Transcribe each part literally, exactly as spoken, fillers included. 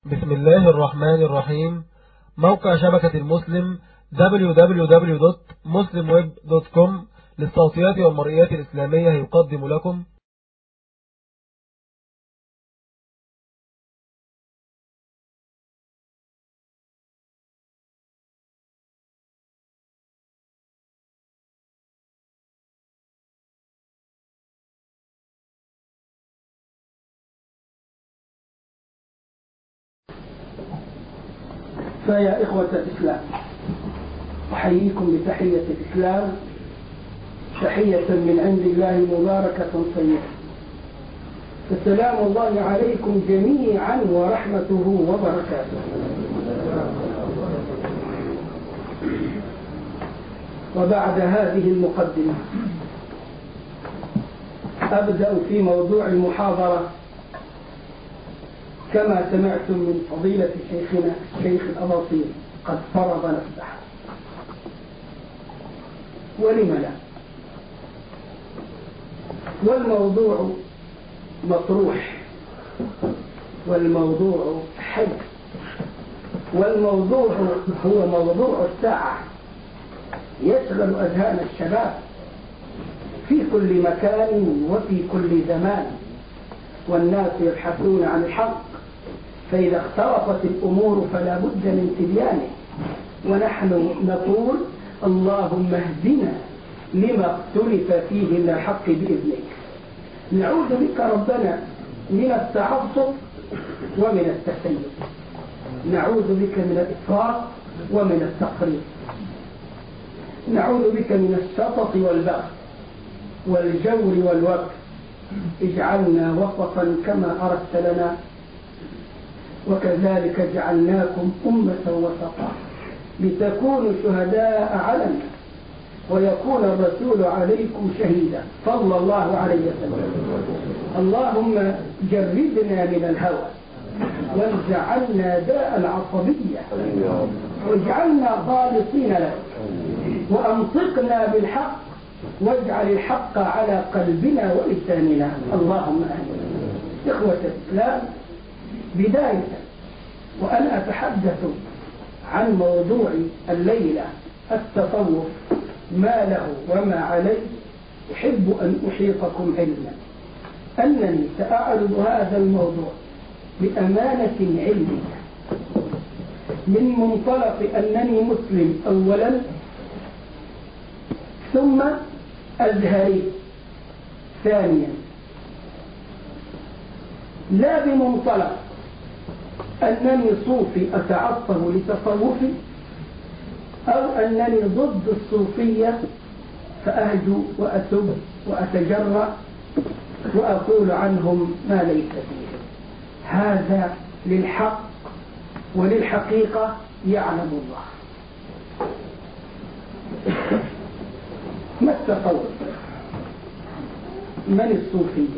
بسم الله الرحمن الرحيم. موقع شبكة المسلم دبليو دبليو دبليو دوت مسلم ويب دوت كوم للصوتيات والمرئيات الإسلامية يقدم لكم فيا إخوة الإسلام، أحييكم بتحية الإسلام، تحية من عند الله مباركة طيبة. فسلام الله عليكم جميعا ورحمته وبركاته. وبعد هذه المقدمة أبدأ في موضوع المحاضرة كما سمعتم من فضيلة شيخنا الشيخ الأباطيل قد فرض نفسه، ولم لا؟ والموضوع مطروح، والموضوع حي، والموضوع هو موضوع الساعة، يشغل أذهان الشباب في كل مكان وفي كل زمان، والناس يبحثون عن الحق، فإذا اختلطت الأمور فلا بد من تبيانه. ونحن نقول اللهم اهدنا لما اختلف فيه من الحق بإذنك. نعوذ بك ربنا من التعصب ومن التسيب، نعوذ بك من الإفراط ومن التقريب، نعوذ بك من السطط والبغي والجور والوقت. اجعلنا وسطا كما أردت لنا، وكذلك جعلناكم أمة وسطا لتكونوا شهداء على الناس ويكون الرسول عليكم شهيدا صلى الله عليه وسلم. اللهم جردنا من الهوى وانزعنا داء العصبية واجعلنا خالصين لك، وأنطقنا بالحق واجعل الحق على قلبنا ولساننا، اللهم آمين. إخوة الإسلام، بداية وأنا أتحدث عن موضوع الليلة التصوف ما له وما عليه، أحب أن أحيطكم علما أنني سأعرض هذا الموضوع بأمانة علمية من منطلق أنني مسلم أولا، ثم أزهري ثانيا، لا بمنطلق أنني صوفي أتعصب لتصوفي، أو أنني ضد الصوفية فأهجو وأسب وأتجرأ وأقول عنهم ما ليس فيه. هذا للحق وللحقيقة يعلم الله. ما التصوف؟ من الصوفية؟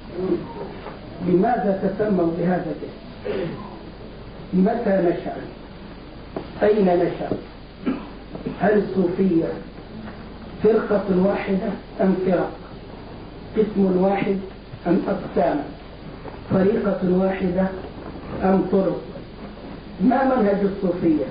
لماذا تسموا بهذا الاسم؟ متى نشأ؟ أين نشأ؟ هل الصوفية فرقة واحدة أم فرق؟ قسم واحد أم أقسام؟ طريقة واحدة أم طرق؟ ما منهج الصوفية؟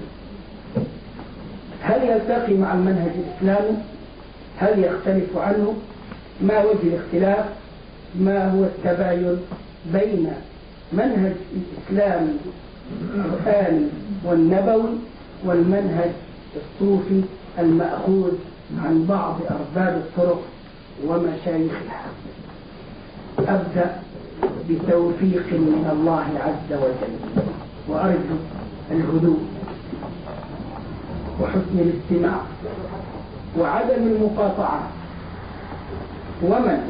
هل يلتقي مع المنهج الإسلامي؟ هل يختلف عنه؟ ما وجه الاختلاف؟ ما هو التباين بين منهج الإسلام القرآني والنبوي والمنهج الصوفي المأخوذ عن بعض أرباب الطرق ومشايخها؟ أبدأ بتوفيق من الله عز وجل، وأرجو الهدوء وحسن الاستماع وعدم المقاطعة. ومن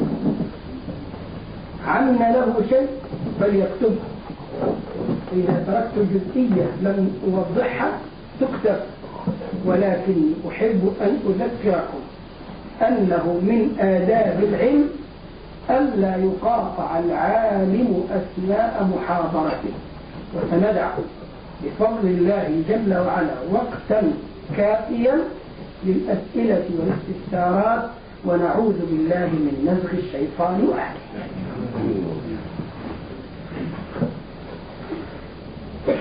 عمل له شيء فليكتبه، إذا تركت جزئية لم أوضحها تكتب، ولكن أحب أن أذكركم أنه من آداب العلم ألا يقاطع العالم أثناء محاضرته. وسندع بفضل الله جل وعلا وقتا كافيا للأسئلة والاستفسارات، ونعوذ بالله من نزغ الشيطان وأهله.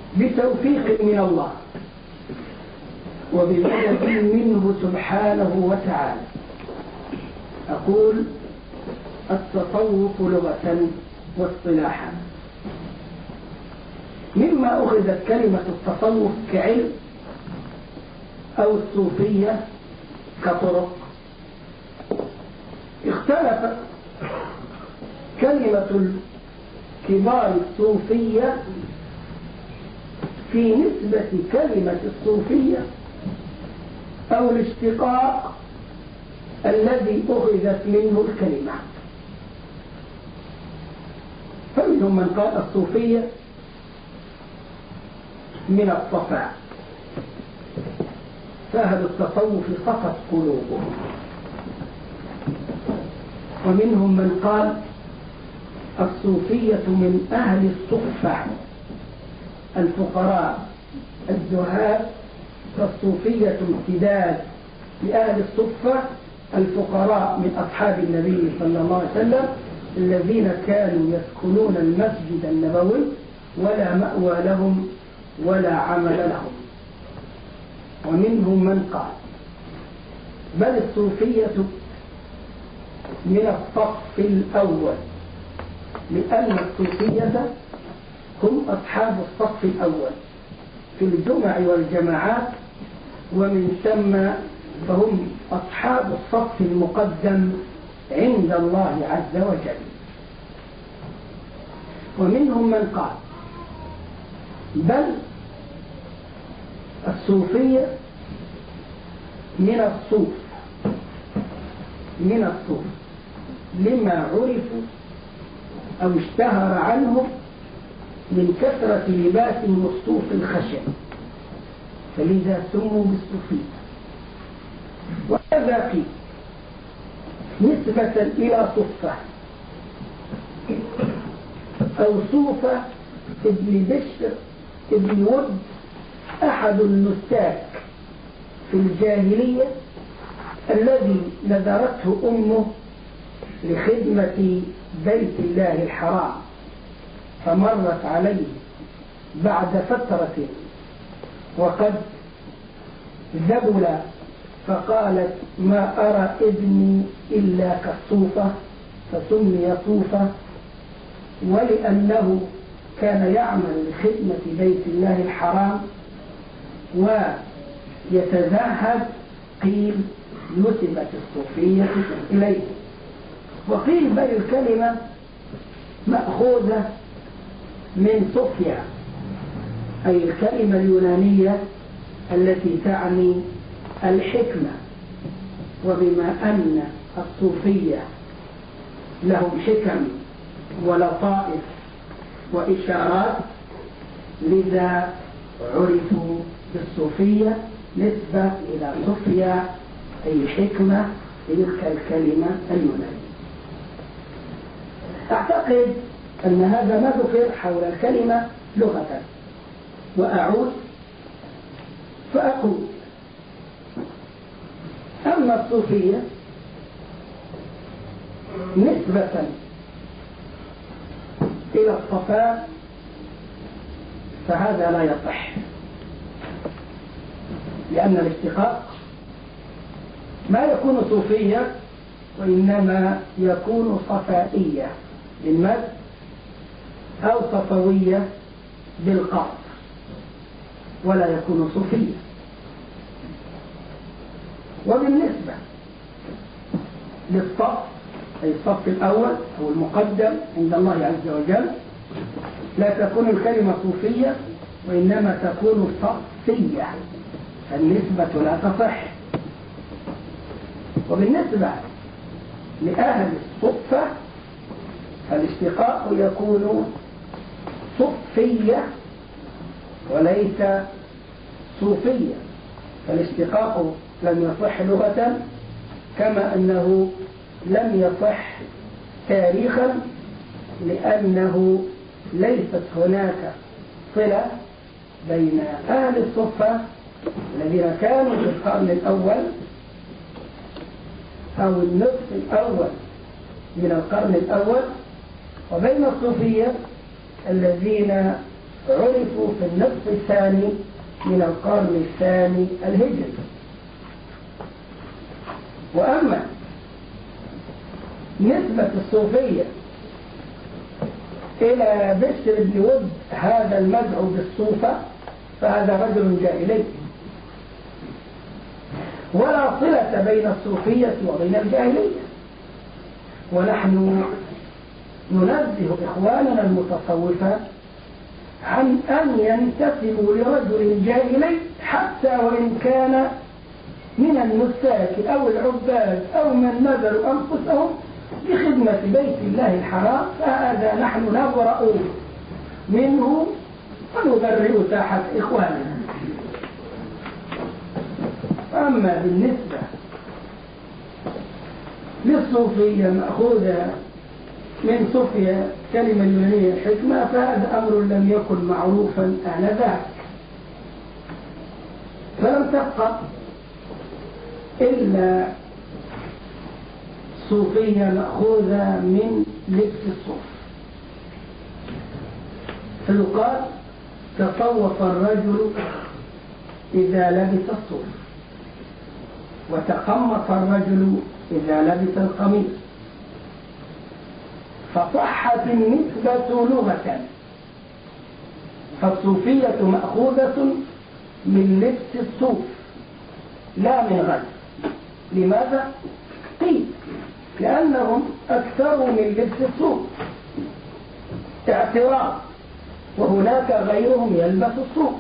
بتوفيق من الله وبمدد منه سبحانه وتعالى. أقول التصوف لغة واصطلاحا. مما أخذت كلمة التصوف كعلم أو الصوفية كطرق. اختلفت كلمة الكبار الصوفية في نسبة كلمة الصوفية أو الاشتقاق الذي أخذت منه الكلمة. فمنهم من قال الصوفية من الصفاء، فأهل التصوف صفت قلوبهم. ومنهم من قال الصوفية من أهل الصفة الفقراء الزهاد، فالصوفية امتداد لأهل الصفة الفقراء من أصحاب النبي صلى الله عليه وسلم الذين كانوا يسكنون المسجد النبوي ولا مأوى لهم ولا عمل لهم. ومنهم من قال بل الصوفية من الصف الأول، لأن الصوفية هم أصحاب الصف الأول في الجمع والجماعات، ومن ثم فهم أصحاب الصف المقدم عند الله عز وجل. ومنهم من قال بل الصوفية من الصوف من الصوف لما عرفوا أو اشتهر عنهم من كثرة لباسهم الصوف الخشن، فلذا سموا بالصوفية. وهذا قيل نسبة إلى صفة أو صوفة ابن بشر ابن ود أحد النساك في الجاهلية الذي نذرته أمه لخدمة بيت الله الحرام، فمرت عليه بعد فترة وقد ذبل فقالت ما أرى ابني إلا كالصوفة، فسمي صوفة. ولأنه كان يعمل لخدمة بيت الله الحرام ويتزهد قيل نسبت الصوفية إليه. وقيل بل الكلمة مأخوذة من صوفيا، أي الكلمة اليونانية التي تعني الحكمة. وبما أن الصوفية لهم حكم ولطائف وإشارات لذا عرفوا بالصوفية نسبة إلى صوفيا أي حكمة، تلك الكلمة اليونانية. أعتقد أن هذا ما ذكر حول الكلمة لغة. وأعود فأقول أما الصوفية نسبة إلى الصفاء فهذا لا يصح، لأن الاشتقاق ما يكون صوفية وإنما يكون صفائية بالمد أو صفوية بالقصر، ولا يكون صوفية. وبالنسبة للصف أي الصف الأول أو المقدم عند الله عز وجل لا تكون الكلمة صوفية وإنما تكون صفية، فالنسبة لا تصح. وبالنسبة لأهل الصفة فالاشتقاق يكون صفية وليس صوفية، فالاشتقاق لم يصح لغة كما أنه لم يصح تاريخا، لأنه ليست هناك صلة بين أهل الصفة الذين كانوا في القرن الأول أو النصف الأول من القرن الأول وبين الصوفية الذين عرفوا في النصف الثاني من القرن الثاني الهجري. وأما نسبة الصوفية إلى بشر بن ود هذا المدعو بالصوفة فهذا رجل جاهلي، ولا صلة بين الصوفية وبين الجاهلية. ونحن ننبه إخواننا المتصوفة عن أن ينتسبوا لرجل جاهلي حتى وإن كان من النساك أو العباد أو من نذروا أنفسهم بخدمة بيت الله الحرام، فهذا نحن نبرأ منه ونبرئ ساحة إخواننا. أما بالنسبة للصوفية مأخوذة من صوفيا كلمة يونانية الحكمة، فهذا أمر لم يكن معروفا آنذاك، فلم تبقى إلا صوفية مأخوذة من لبس الصوف. فيقال تصوف الرجل إذا لبس الصوف، وتقمص الرجل إذا لبس القميص، فصحت النسبة لغة. فالصوفية مأخوذة من لبس الصوف لا من غير. لماذا؟ قيل لأنهم أكثروا من لبس الصوف اعتراض، وهناك غيرهم يلبس الصوف،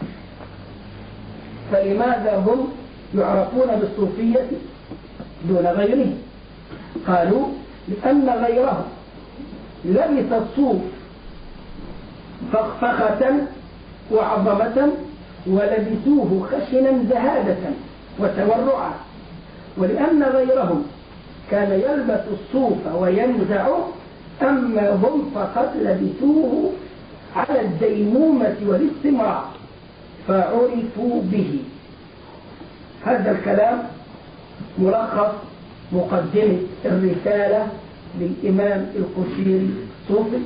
فلماذا هم يعرفون بالصوفية دون غيرهم؟ قالوا لأن غيرهم لبس الصوف فخفخة وعظمة ولبسوه خشنا زهادة وتورعا، ولأن غيرهم كان يلبس الصوف وينزع، أما هم فقد لبسوه على الديمومة والاستمرار فعرفوا به. هذا الكلام ملخص مقدمة الرسالة للإمام القشيري الصوفي،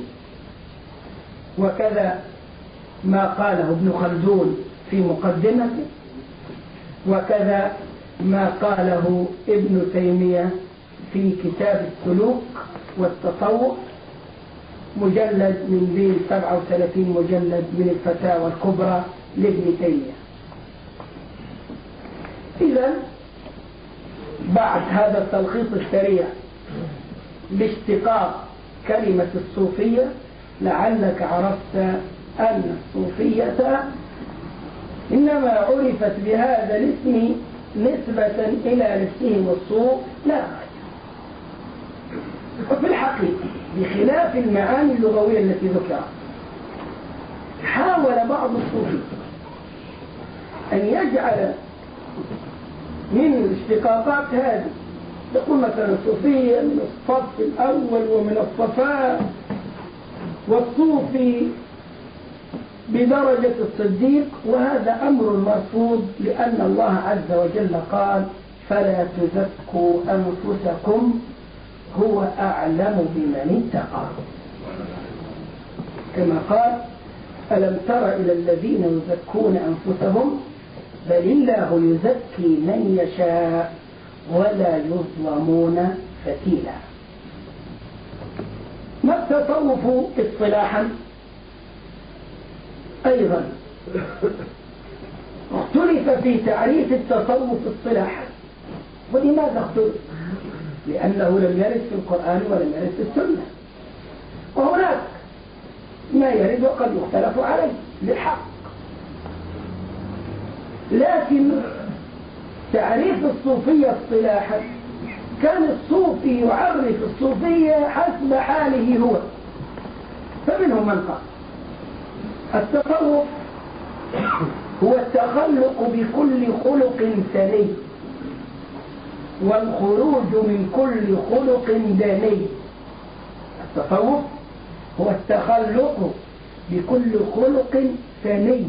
وكذا ما قاله ابن خلدون في مقدمته، وكذا ما قاله ابن تيمية في كتاب السلوك والتصوف مجلد من بين سبعة وثلاثين مجلد من الفتاوى الكبرى لابن تيمية. إذن بعد هذا التلخيص السريع باشتقاق كلمة الصوفية، لعلك عرفت أن الصوفية إنما عرفت بهذا الاسم نسبة إلى لبسهم الصوف لا غير. وفي الحقيقة بخلاف المعاني اللغوية التي ذكرت، حاول بعض الصوفية أن يجعل من الاشتقاقات هذه، يقول مثلا الصوفية من الصف الأول ومن الصفاء، والصوفي بدرجة الصديق، وهذا أمر مرفوض، لأن الله عز وجل قال فلا تزكوا أنفسكم هو أعلم بمن اتقى، كما قال ألم تر إلى الذين يزكون أنفسهم بل الله يزكي من يشاء ولا يظلمون فتيلا. ما التصوف اصطلاحا؟ أيضا اختلف في تعريف التصوف اصطلاحا. ولماذا اختلف؟ لأنه لم يرد في القرآن ولم يرد في السنة، وهناك ما يرد وقد يختلف عليه للحق. لكن تعريف الصوفية اصطلاحا كان الصوفي يعرف الصوفية حسب حاله هو. فمنهم من قال التصوف هو التخلق بكل خلق ثني والخروج من كل خلق دني. التصوف هو التخلق بكل خلق ثني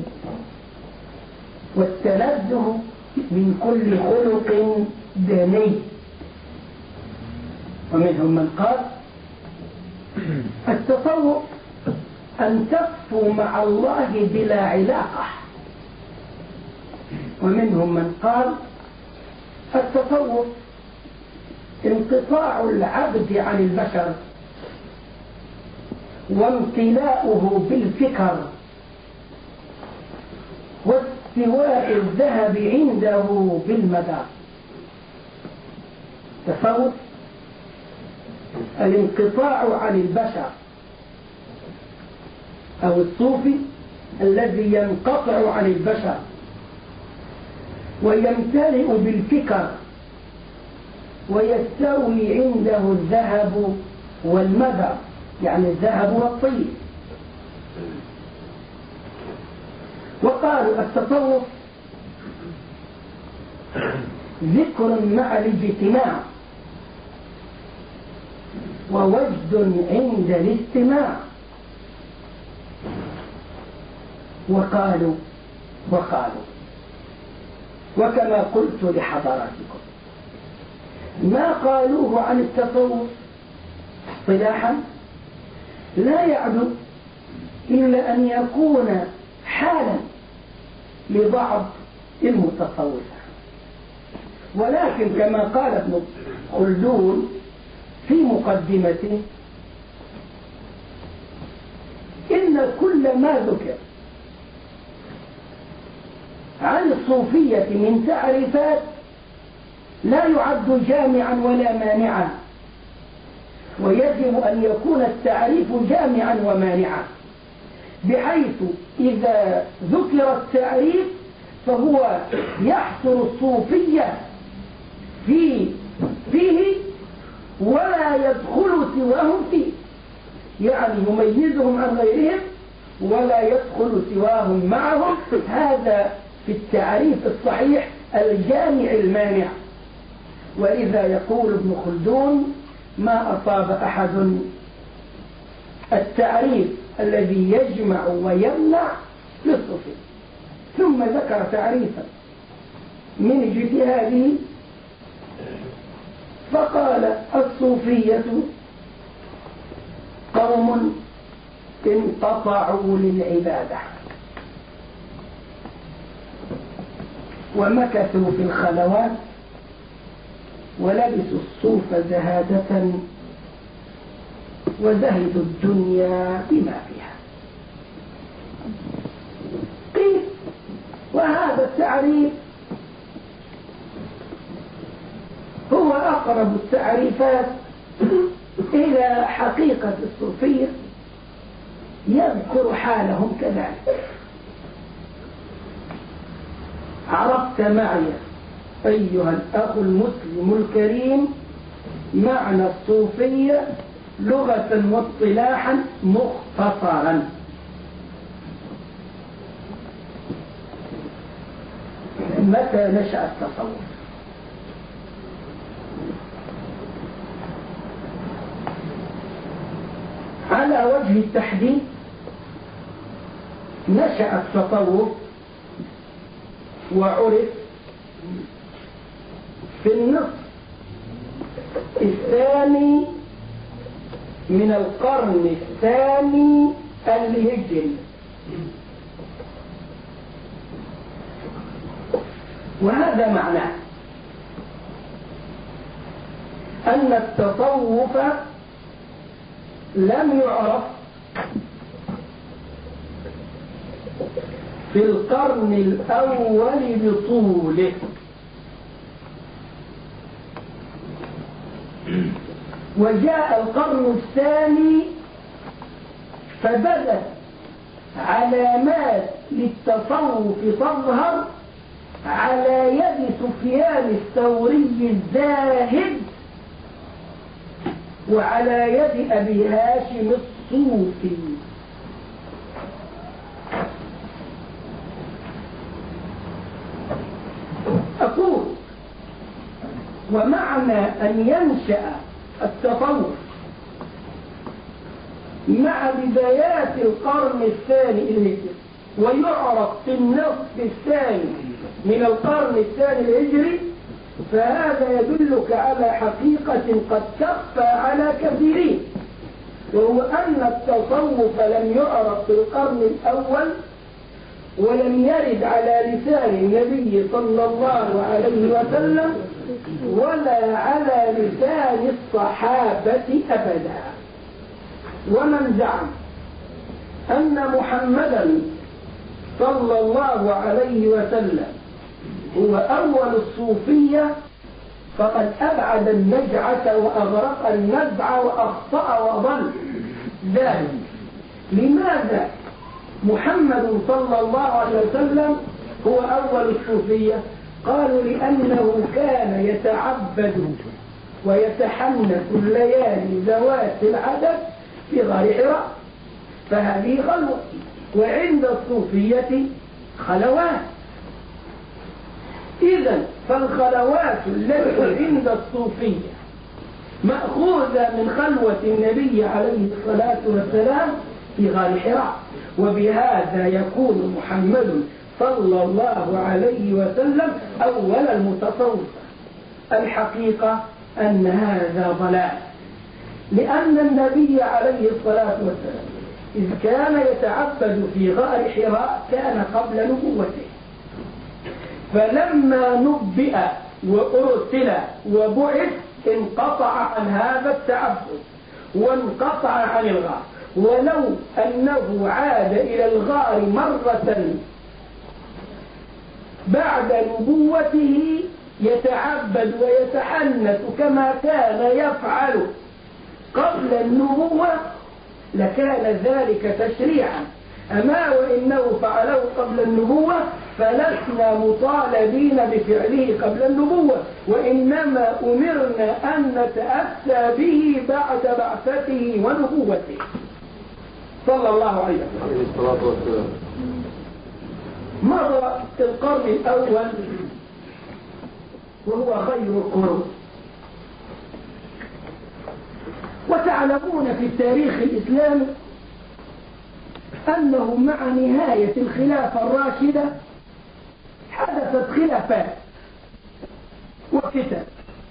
والتنزه من كل خلق دني. ومنهم من قال التصوف أن تصفوا مع الله بلا علاقة. ومنهم من قال التصوف انقطاع العبد عن البشر وامتلاؤه بالفكر واستواء الذهب عنده بالمدار. تصوف الانقطاع عن البشر، أو الصوفي الذي ينقطع عن البشر ويمتلئ بالفكر ويستوي عنده الذهب والمدر، يعني الذهب والطيب. وقالوا التصوف ذكر مع الاجتماع ووجد عند الاستماع. وقالوا وقالوا وكما قلت لحضراتكم ما قالوه عن التصوف اصطلاحا لا يعدو إلا أن يكون حالا لبعض المتصوفة، ولكن كما قال ابن خلدون في مقدمته إن كل ما ذكر عن الصوفية من تعريفات لا يعد جامعا ولا مانعا، ويجب أن يكون التعريف جامعا ومانعا، بحيث إذا ذكر التعريف فهو يحصر الصوفية في فيه ولا يدخل سواهم فيه، يعني يميزهم عن غيرهم ولا يدخل سواهم معهم. هذا في التعريف الصحيح الجامع المانع. ولذا يقول ابن خلدون ما أصاب أحد التعريف الذي يجمع ويمنع للصوفية. ثم ذكر تعريفا من اجتهاده فقال الصوفية قوم انقطعوا للعبادة ومكثوا في الخلوات ولبسوا الصوف زهادة وزهدوا الدنيا بما فيها. قيل وهذا التعريف هو أقرب التعريفات إلى حقيقة الصوفية، يذكر حالهم كذلك. عرفت معي أيها الأخ المسلم الكريم معنى الصوفية لغة واصطلاحا مختصرا. متى نشأ التصوف؟ على وجه التحديد نشأ التصوف وعرف في النصف الثاني من القرن الثاني الهجري، وهذا معناه أن التصوف لم يعرف في القرن الأول بطوله، وجاء القرن الثاني فبدت علامات للتصوف تظهر على يد سفيان الثوري الزاهد وعلى يد أبي هاشم الصوفي. أقول ومعنى أن ينشأ التصوف مع بدايات القرن الثاني الهجري ويعرف في النصف الثاني من القرن الثاني الهجري، فهذا يدلك على حقيقة قد تخفى على كثيرين، وهو أن التصوف لم يعرف في القرن الأول ولم يرد على لسان النبي صلى الله عليه وسلم ولا على لسان الصحابة أبدا. ومن زعم أن محمدا صلى الله عليه وسلم هو أول الصوفية فقد أبعد النجعة وأغرق النزع وأخطأ وأضل ذلك. لماذا محمد صلى الله عليه وسلم هو أول الصوفية؟ قالوا لأنه كان يتعبد ويتحنث الليالي ذوات العدد في غار حراء، فهذه خلوة، وعند الصوفية خلوات. إذن فالخلوات التي عند الصوفية مأخوذة من خلوة النبي عليه الصلاة والسلام في غار حراء، وبهذا يكون محمد صلى الله عليه وسلم أول المتصوفة. الحقيقة أن هذا ضلال، لأن النبي عليه الصلاة والسلام إذ كان يتعبد في غار حراء كان قبل نبوته، فلما نبئ وأرسل وبعث انقطع عن هذا التعبد وانقطع عن الغار. ولو أنه عاد إلى الغار مرة بعد نبوته يتعبد ويتحنث كما كان يفعل قبل النبوة لكان ذلك تشريعا. أما وإنه فعله قبل النبوة فلسنا مطالبين بفعله قبل النبوة، وإنما أمرنا أن نتأسى به بعد بعثته ونبوته صلى الله عليه وسلم. مضى القرن الأول وهو خير القرون، وتعلمون في التاريخ الإسلامي أنه مع نهاية الخلافة الراشدة حدثت خلافات وفتن.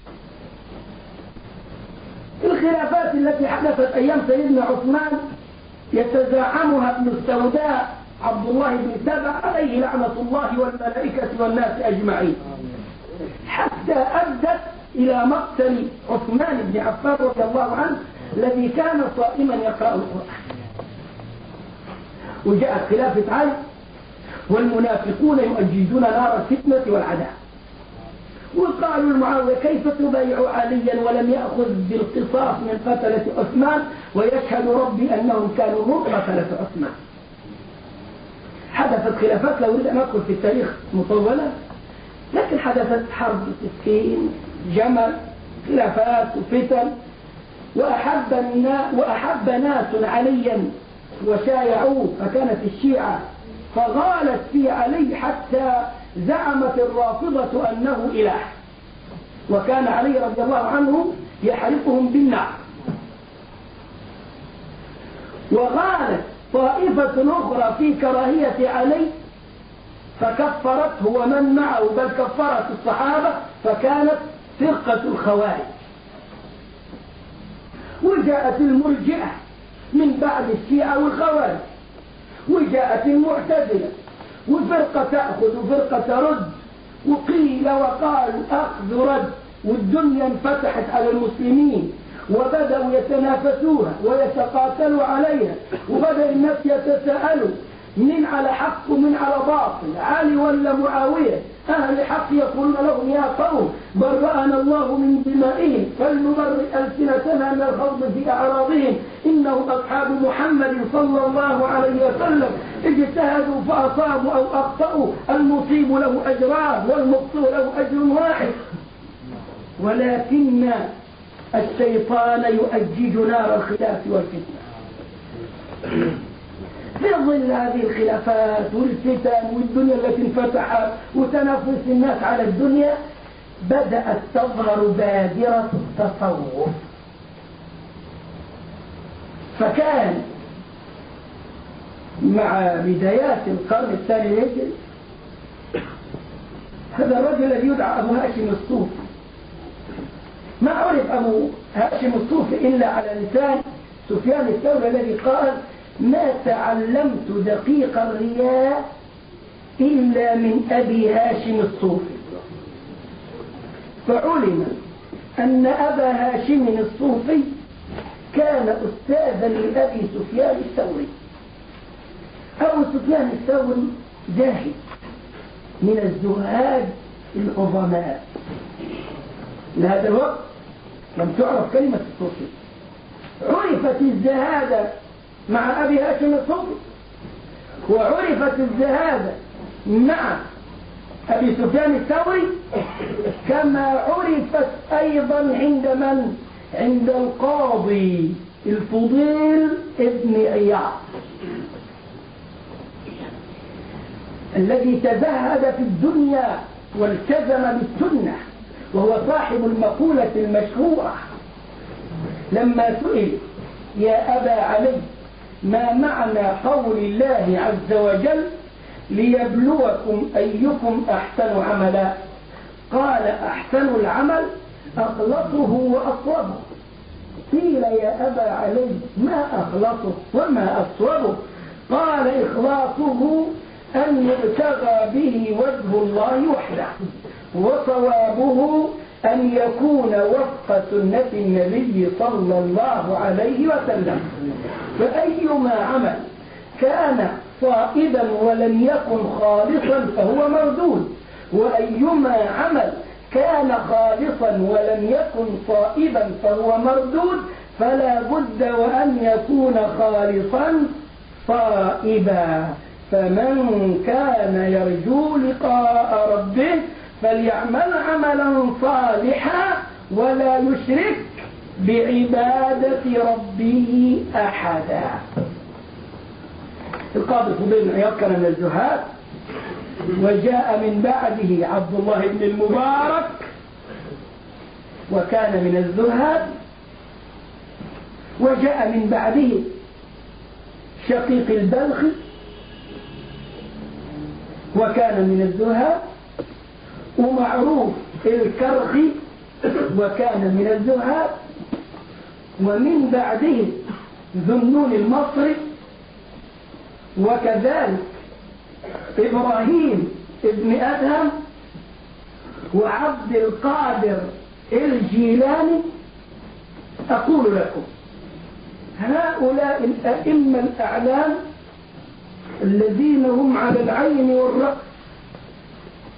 الخلافات التي حدثت أيام سيدنا عثمان يتزعمها ابن السوداء عبد الله بن سبع عليه لعنة الله والملائكة والناس أجمعين، حتى أدت إلى مقتل عثمان بن عفان رضي الله عنه الذي كان صائما يقرأ القرآن. وجاءت خلافة علي والمنافقون يؤججون نار الفتنة والعداء، وقالوا لمعاوية كيف تبايع عليا ولم يأخذ بالقصاص من قتلة عثمان ويشهد ربي أنهم كانوا هم قتلة عثمان. حدثت خلافات لو أريد أن أدخل في التاريخ مطولة، لكن حدثت حرب سكين جمل خلافات وفتن، وأحب, وأحب ناس عليا وشايعوه فكانت الشيعة فغالت في علي حتى زعمت الرافضة أنه إله، وكان علي رضي الله عنه يحرقهم بالنار. وغالت طائفة أخرى في كراهية علي فكفرته ومن معه، بل كفرت الصحابة فكانت فرقة الخوارج. وجاءت المرجئة من بعد الشيعة والخوارج، وجاءت المعتزلة وفرقة تأخذ وفرقة ترد، وقيل وقال أخذ رد، والدنيا انفتحت على المسلمين وبدأوا يتنافسوها ويتقاتلوا عليها، وبدأ الناس يتساءلوا من على حق ومن على باطل، علي ولا معاوية. أهل حق يقولون لهم يا قوم برأنا الله من دمائهم فلنبرئ ألسنتنا من الخوض في أعراضهم، إنهم أصحاب محمد صلى الله عليه وسلم اجتهدوا فأصابوا أو أخطأوا، المصيب له أجران والمخطئ له أجر واحد. ولكن الشيطان يؤجج نار الخلاف والفتنة. في ظل هذه الخلافات والفتن والدنيا التي انفتحت وتنافس الناس على الدنيا بدأت تظهر بادرة التصوف. فكان مع بدايات القرن الثاني الهجري هذا الرجل الذي يدعى أبو هاشم الصوفي. ما عرف أبو هاشم الصوفي إلا على لسان سفيان الثوري الذي قال ما تعلمت دقيق الرياء إلا من أبي هاشم الصوفي. فعلم أن أبا هاشم الصوفي كان أستاذا لأبي سفيان الثوري. أبو سفيان الثوري زاهد من الزهاد العظماء. لهذا الوقت لم تعرف كلمة الصوفي، عرفت الزهادة مع أبي هاشم الصوفي، وعرفت الزهادة مع أبي سفيان الثوري، كما عرفت أيضا عند من؟ عند القاضي الفضيل ابن عياض الذي تزهد في الدنيا والتزم بالسنة، وهو صاحب المقولة المشهورة لما سئل يا أبا علي ما معنى قول الله عز وجل ليبلوكم أيكم أحسن عملا؟ قال أحسن العمل أخلصه وأصوبه. قيل يا أبا علي ما أخلصه وما أصوبه؟ قال إخلاصه أن يبتغى به وجه الله وحده، وصوابه أن يكون وفق سنة النبي صلى الله عليه وسلم. فأيما عمل كان صائبا ولم يكن خالصا فهو مردود، وأيما عمل كان خالصا ولم يكن صائبا فهو مردود، فلا بد وأن يكون خالصا صائبا. فمن كان يرجو لقاء ربه فليعمل عملا صالحا ولا يشرك بعبادة ربه أحدا. القاضي الفضيل بن عياض كان من الزهاد، وجاء من بعده عبد الله بن المبارك وكان من الزهاد، وجاء من بعده شقيق البلخي وكان من الزهاد، ومعروف الكرخي وكان من الزهاد، ومن بعده ذنون المصري، وكذلك إبراهيم ابن أدهم وعبد القادر الجيلاني. أقول لكم هؤلاء الأئمة الأعلام الذين هم على العين والرأس